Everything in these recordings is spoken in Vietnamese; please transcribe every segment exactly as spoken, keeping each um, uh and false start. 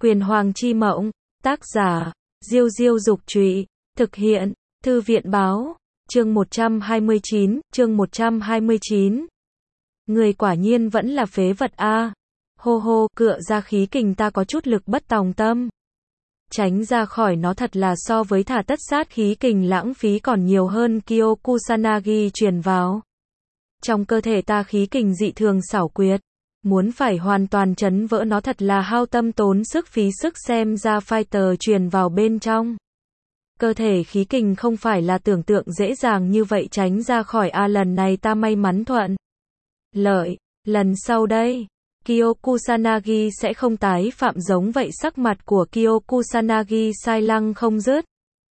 Quyền Hoàng Chi Mộng, tác giả, Diêu Diêu Dục Trụy, thực hiện, Thư viện Báo, chương một trăm hai mươi chín, chương một trăm hai mươi chín. Người quả nhiên vẫn là phế vật a. Hô hô, cựa ra khí kình ta có chút lực bất tòng tâm. Tránh ra khỏi nó thật là so với thả tất sát khí kình lãng phí còn nhiều hơn. Kyo Kusanagi truyền vào. Trong cơ thể ta khí kình dị thường xảo quyệt. Muốn phải hoàn toàn chấn vỡ nó thật là hao tâm tốn sức phí sức, xem ra fighter truyền vào bên trong. Cơ thể khí kình không phải là tưởng tượng dễ dàng như vậy tránh ra khỏi a. Lần này ta may mắn thuận lợi, lần sau đây, Kyo Kusanagi sẽ không tái phạm giống vậy. Sắc mặt của Kyo Kusanagi sai lăng không dứt.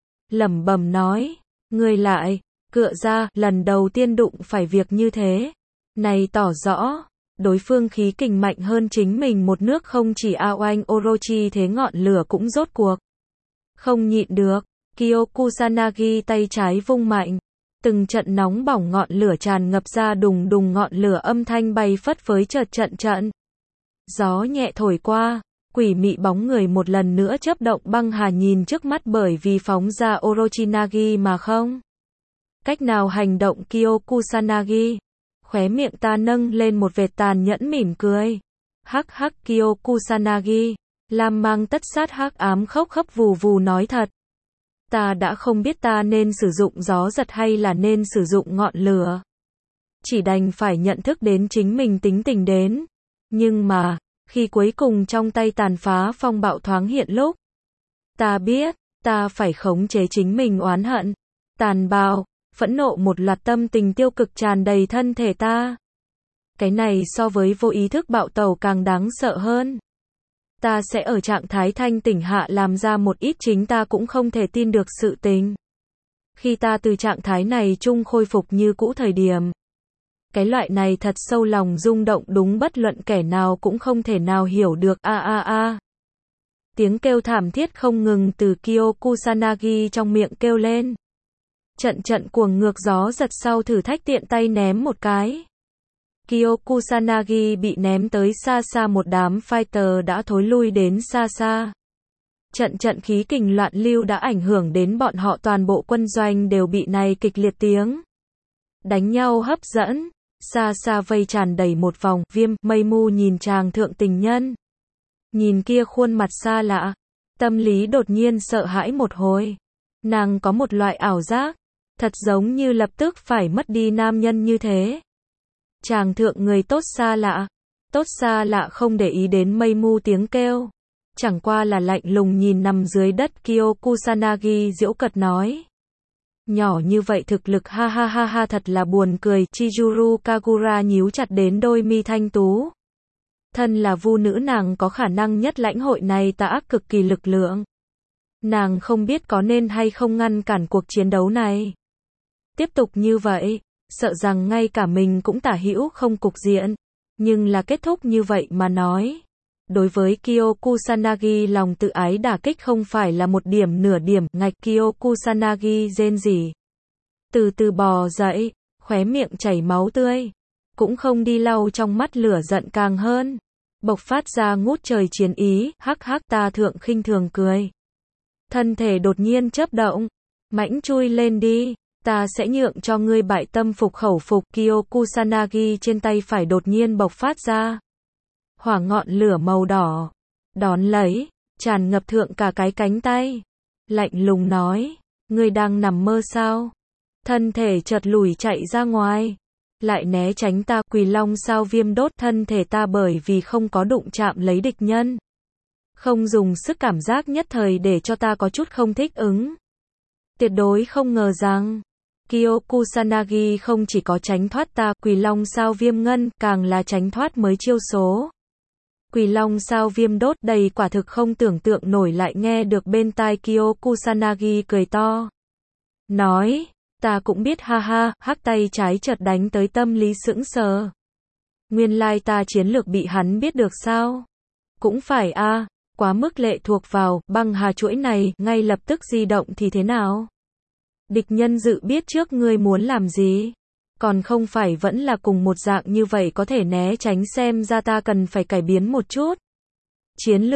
Lẩm bẩm nói, người lại, cựa ra, lần đầu tiên đụng phải việc như thế. Này tỏ rõ, đối phương khí kình mạnh hơn chính mình một nước, không chỉ ao anh Orochi thế ngọn lửa cũng rốt cuộc không nhịn được. Kyo Kusanagi tay trái vung mạnh. Từng trận nóng bỏng ngọn lửa tràn ngập ra, đùng đùng ngọn lửa âm thanh bay phất phới, chợt trận trận gió nhẹ thổi qua, quỷ mị bóng người một lần nữa chớp động. Băng hà nhìn trước mắt bởi vì phóng ra Orochinagi mà không cách nào hành động. Kyo Kusanagi, khóe miệng ta nâng lên một vệt tàn nhẫn mỉm cười. Hắc hắc, Kyo Kusanagi, lam mang tất sát hắc ám khốc khấp vù vù nói thật. Ta đã không biết ta nên sử dụng gió giật hay là nên sử dụng ngọn lửa. Chỉ đành phải nhận thức đến chính mình tính tình đến. Nhưng mà, khi cuối cùng trong tay tàn phá phong bạo thoáng hiện lúc, ta biết, ta phải khống chế chính mình. Oán hận, tàn bạo, phẫn nộ, một loạt tâm tình tiêu cực tràn đầy thân thể ta. Cái này so với vô ý thức bạo tẩu càng đáng sợ hơn. Ta sẽ ở trạng thái thanh tỉnh hạ làm ra một ít chính ta cũng không thể tin được sự tình. Khi ta từ trạng thái này chung khôi phục như cũ thời điểm, cái loại này thật sâu lòng rung động, đúng bất luận kẻ nào cũng không thể nào hiểu được. A a a. Tiếng kêu thảm thiết không ngừng từ Kyo Kusanagi trong miệng kêu lên. Trận trận cuồng ngược gió giật sau thử thách tiện tay ném một cái. Kyo Kusanagi bị ném tới xa xa, một đám fighter đã thối lui đến xa xa. Trận trận khí kình loạn lưu đã ảnh hưởng đến bọn họ, toàn bộ quân doanh đều bị này kịch liệt tiếng đánh nhau hấp dẫn. Xa xa vây tràn đầy một vòng. Viêm, mây mu nhìn chàng thượng tình nhân. Nhìn kia khuôn mặt xa lạ. Tâm lý đột nhiên sợ hãi một hồi. Nàng có một loại ảo giác. Thật giống như lập tức phải mất đi nam nhân như thế. Chàng thượng người tốt xa lạ. Tốt xa lạ không để ý đến mây mu tiếng kêu. Chẳng qua là lạnh lùng nhìn nằm dưới đất. Kyo Kusanagi giễu cợt nói. Nhỏ như vậy thực lực, ha ha ha ha, thật là buồn cười. Chizuru Kagura nhíu chặt đến đôi mi thanh tú. Thân là vu nữ, nàng có khả năng nhất lãnh hội này tà ác cực kỳ lực lượng. Nàng không biết có nên hay không ngăn cản cuộc chiến đấu này. Tiếp tục như vậy, sợ rằng ngay cả mình cũng tả hữu không cục diện. Nhưng là kết thúc như vậy mà nói. Đối với Kyo Kusanagi, lòng tự ái đả kích không phải là một điểm nửa điểm. Ngạch, Kyo Kusanagi rên rỉ. Từ từ bò dậy, khóe miệng chảy máu tươi. Cũng không đi lau trong mắt lửa giận càng hơn. Bộc phát ra ngút trời chiến ý. Hắc hắc, ta thượng khinh thường cười. Thân thể đột nhiên chớp động. Mãnh chui lên đi. Ta sẽ nhượng cho ngươi bại tâm phục khẩu phục. Kyo Kusanagi trên tay phải đột nhiên bộc phát ra hỏa ngọn lửa màu đỏ. Đón lấy, tràn ngập thượng cả cái cánh tay. Lạnh lùng nói, ngươi đang nằm mơ sao? Thân thể chợt lùi chạy ra ngoài. Lại né tránh ta. Quỳ long sao viêm đốt thân thể ta bởi vì không có đụng chạm lấy địch nhân. Không dùng sức, cảm giác nhất thời để cho ta có chút không thích ứng. Tuyệt đối không ngờ rằng Kyo Kusanagi không chỉ có tránh thoát ta, Quỳ long sao viêm ngân, càng là tránh thoát mới chiêu số. Quỳ long sao viêm đốt, đầy quả thực không tưởng tượng nổi. Lại nghe được bên tai Kyo Kusanagi cười to. Nói, ta cũng biết, ha ha. Hắc tay trái chợt đánh tới, tâm lý sững sờ. Nguyên lai ta chiến lược bị hắn biết được sao? Cũng phải a, à, quá mức lệ thuộc vào băng hà chuỗi này, ngay lập tức di động thì thế nào? Địch nhân dự biết trước ngươi muốn làm gì? Còn không phải vẫn là cùng một dạng như vậy, có thể né tránh, xem ra ta cần phải cải biến một chút chiến lược.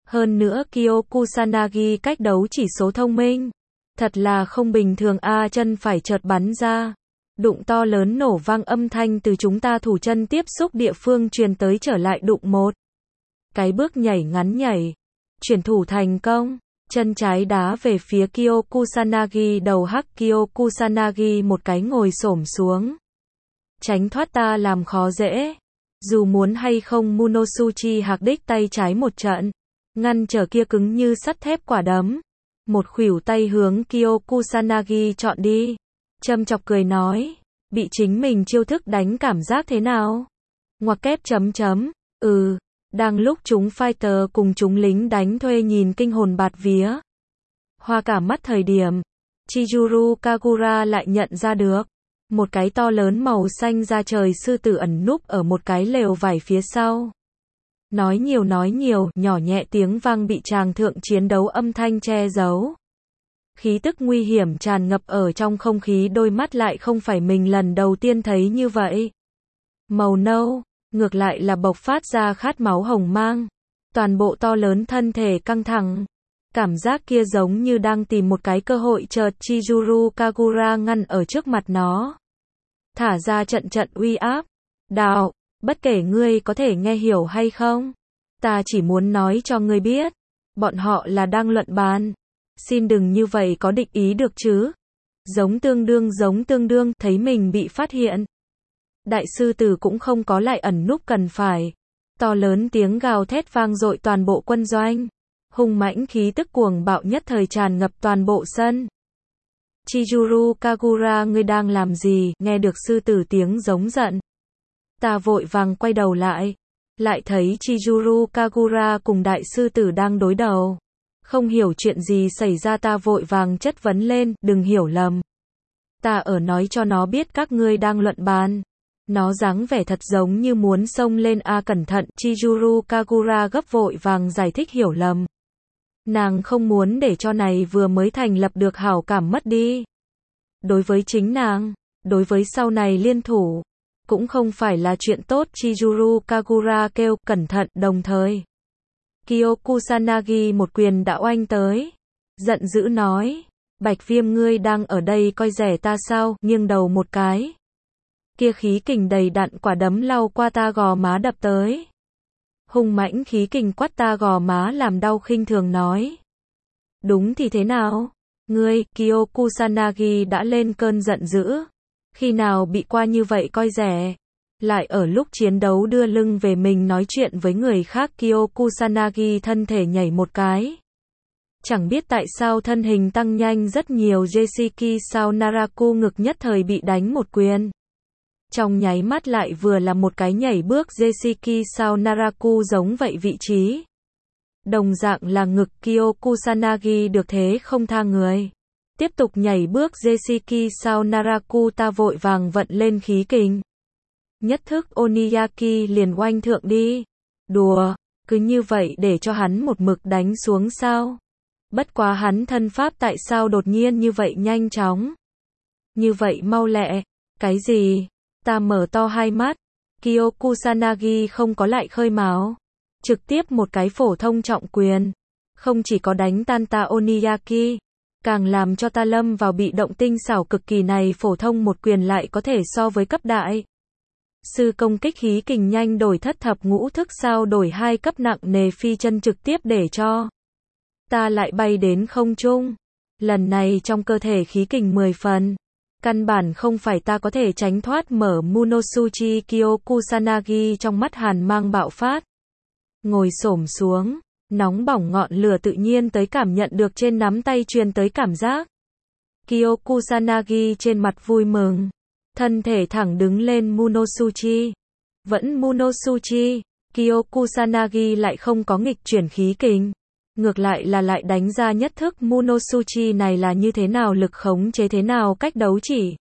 Hơn nữa Kyo Kusanagi cách đấu chỉ số thông minh. Thật là không bình thường a, chân phải chợt bắn ra. Đụng to lớn nổ vang, âm thanh từ chúng ta thủ chân tiếp xúc địa phương truyền tới trở lại, đụng một cái bước nhảy ngắn nhảy. Chuyển thủ thành công. Chân trái đá về phía Kyo Kusanagi, đầu hắc Kyo Kusanagi một cái ngồi xổm xuống. Tránh thoát ta làm khó dễ. Dù muốn hay không, Munosuchi hạc đích tay trái một trận. Ngăn trở kia cứng như sắt thép quả đấm. Một khuỷu tay hướng Kyo Kusanagi chọn đi. Châm chọc cười nói. Bị chính mình chiêu thức đánh cảm giác thế nào? Ngoặc kép chấm chấm. Ừ. Đang lúc chúng fighter cùng chúng lính đánh thuê nhìn kinh hồn bạt vía. Hoa cả mắt thời điểm. Chizuru Kagura lại nhận ra được. Một cái to lớn màu xanh da trời sư tử ẩn núp ở một cái lều vải phía sau. Nói nhiều nói nhiều, nhỏ nhẹ tiếng vang bị tràng thượng chiến đấu âm thanh che giấu. Khí tức nguy hiểm tràn ngập ở trong không khí, đôi mắt lại không phải mình lần đầu tiên thấy như vậy. Màu nâu, ngược lại là bộc phát ra khát máu hồng mang. Toàn bộ to lớn thân thể căng thẳng. Cảm giác kia giống như đang tìm một cái cơ hội, chợt Chizuru Kagura ngăn ở trước mặt nó. Thả ra trận trận uy áp. Đạo, bất kể ngươi có thể nghe hiểu hay không, ta chỉ muốn nói cho ngươi biết, bọn họ là đang luận bàn. Xin đừng như vậy có định ý được chứ. Giống tương đương giống tương đương, thấy mình bị phát hiện. Đại sư tử cũng không có lại ẩn núp cần phải. To lớn tiếng gào thét vang dội toàn bộ quân doanh. Hung mãnh khí tức cuồng bạo nhất thời tràn ngập toàn bộ sân. Chizuru Kagura, ngươi đang làm gì? Nghe được sư tử tiếng giống giận. Ta vội vàng quay đầu lại. Lại thấy Chizuru Kagura cùng đại sư tử đang đối đầu. Không hiểu chuyện gì xảy ra, ta vội vàng chất vấn lên, đừng hiểu lầm. Ta ở nói cho nó biết các ngươi đang luận bàn. Nó dáng vẻ thật giống như muốn xông lên a, cẩn thận, Chizuru Kagura gấp vội vàng giải thích, hiểu lầm. Nàng không muốn để cho này vừa mới thành lập được hảo cảm mất đi. Đối với chính nàng, đối với sau này liên thủ, cũng không phải là chuyện tốt. Chizuru Kagura kêu, cẩn thận, đồng thời. Kyo Kusanagi một quyền đã oanh tới. Giận dữ nói, Bạch Viêm, ngươi đang ở đây coi rẻ ta sao? Nghiêng đầu một cái. Kia khí kình đầy đặn quả đấm lao qua ta gò má đập tới. Hung mãnh khí kình quát ta gò má làm đau, khinh thường nói. Đúng thì thế nào? Ngươi, Kyo Kusanagi đã lên cơn giận dữ. Khi nào bị qua như vậy coi rẻ? Lại ở lúc chiến đấu đưa lưng về mình nói chuyện với người khác. Kyo Kusanagi thân thể nhảy một cái. Chẳng biết tại sao thân hình tăng nhanh rất nhiều. Jesiki sao Naraku ngực nhất thời bị đánh một quyền. Trong nháy mắt lại vừa là một cái nhảy bước. Jesiki sao Naraku giống vậy vị trí. Đồng dạng là ngực, Kyo Kusanagi được thế không tha người. Tiếp tục nhảy bước. Jesiki sao Naraku ta vội vàng vận lên khí kình. Nhất thức Oniyaki liền oanh thượng đi. Đùa, cứ như vậy để cho hắn một mực đánh xuống sao? Bất quá hắn thân pháp tại sao đột nhiên như vậy nhanh chóng? Như vậy mau lẹ. Cái gì? Ta mở to hai mắt. Kyo Kusanagi không có lại khơi mào. Trực tiếp một cái phổ thông trọng quyền. Không chỉ có đánh tan ta Oniyaki, càng làm cho ta lâm vào bị động tinh xảo cực kỳ. Này phổ thông một quyền lại có thể so với cấp đại sư công kích khí kình nhanh đổi thất thập ngũ thức sao đổi hai cấp nặng nề phi chân trực tiếp để cho ta lại bay đến không trung. Lần này trong cơ thể khí kình mười phần. Căn bản không phải ta có thể tránh thoát. Mở Munosuchi. Kyo Kusanagi trong mắt hàn mang bạo phát. Ngồi xổm xuống. Nóng bỏng ngọn lửa tự nhiên tới, cảm nhận được trên nắm tay truyền tới cảm giác. Kyo Kusanagi trên mặt vui mừng. Thân thể thẳng đứng lên. Munosuchi. Vẫn Munosuchi. Kyo Kusanagi lại không có nghịch chuyển khí kình. Ngược lại là lại đánh ra nhất thức. Munosuchi này là như thế nào, lực khống chế thế nào, cách đấu chỉ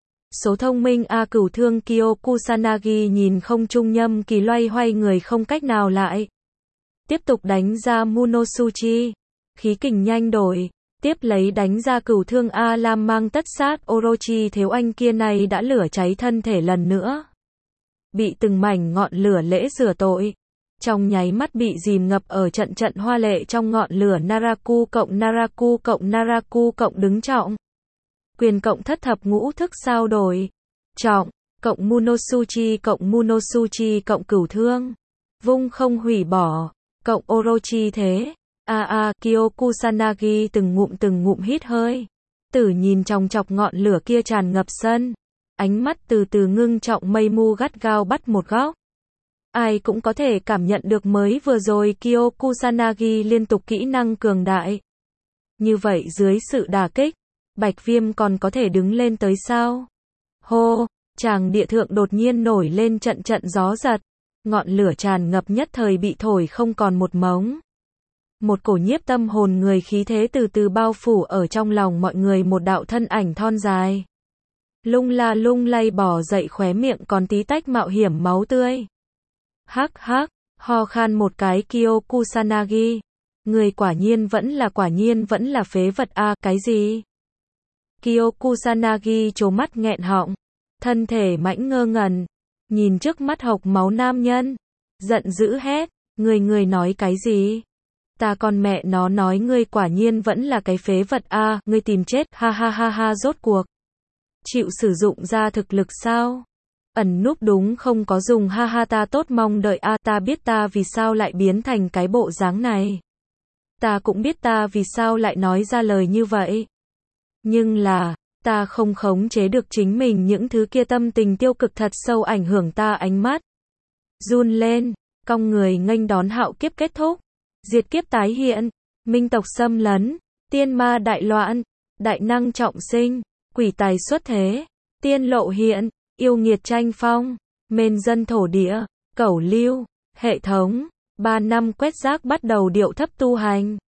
số thông minh a, cửu thương. Kyo Kusanagi nhìn không trung nhâm kỳ loay hoay người không cách nào lại. Tiếp tục đánh ra Munosuchi. Khí kình nhanh đổi. Tiếp lấy đánh ra cửu thương a, lam mang tất sát. Orochi thiếu anh kia này đã lửa cháy thân thể lần nữa. Bị từng mảnh ngọn lửa lễ rửa tội. trong nháy mắt bị dìm ngập ở trận trận hoa lệ trong ngọn lửa Naraku cộng Naraku cộng Naraku cộng đứng trọng. Quyền cộng thất thập ngũ thức sao đổi. Trọng, cộng Munosuchi cộng Munosuchi cộng cửu thương. Vung không hủy bỏ, cộng Orochi thế. A a, Kyokusanagi từng ngụm từng ngụm hít hơi. Tử nhìn trong chọc ngọn lửa kia tràn ngập sân. Ánh mắt từ từ ngưng trọng mây mu gắt gao bắt một góc. Ai cũng có thể cảm nhận được mới vừa rồi Kyokusanagi liên tục kỹ năng cường đại. Như vậy dưới sự đả kích, Bạch Viêm còn có thể đứng lên tới sao? Hô, tràng địa thượng đột nhiên nổi lên trận trận gió giật. Ngọn lửa tràn ngập nhất thời bị thổi không còn một mống. Một cổ nhiếp tâm hồn người khí thế từ từ bao phủ ở trong lòng mọi người, một đạo thân ảnh thon dài. Lung la lung lay bò dậy, khóe miệng còn tí tách mạo hiểm máu tươi. Hắc hắc, ho khan một cái Kyokusanagi. Người quả nhiên vẫn là quả nhiên vẫn là phế vật a, à, cái gì? Kyokusanagi trố mắt nghẹn họng, thân thể mãnh ngơ ngẩn, nhìn trước mắt hộc máu nam nhân, giận dữ hét, người người nói cái gì? Ta con mẹ nó nói ngươi quả nhiên vẫn là cái phế vật a, à, ngươi tìm chết, ha ha ha ha, rốt cuộc chịu sử dụng ra thực lực sao? Ẩn núp đúng không có dùng, ha ha, ta tốt mong đợi a, à, ta biết ta vì sao lại biến thành cái bộ dáng này. Ta cũng biết ta vì sao lại nói ra lời như vậy. Nhưng là, ta không khống chế được chính mình, những thứ kia tâm tình tiêu cực thật sâu ảnh hưởng ta, ánh mắt run lên, cong người nghênh đón hạo kiếp kết thúc, diệt kiếp tái hiện, minh tộc xâm lấn, tiên ma đại loạn, đại năng trọng sinh, quỷ tài xuất thế, tiên lộ hiện, yêu nghiệt tranh phong, mên dân thổ địa, cẩu lưu, hệ thống, ba năm quét rác bắt đầu điệu thấp tu hành.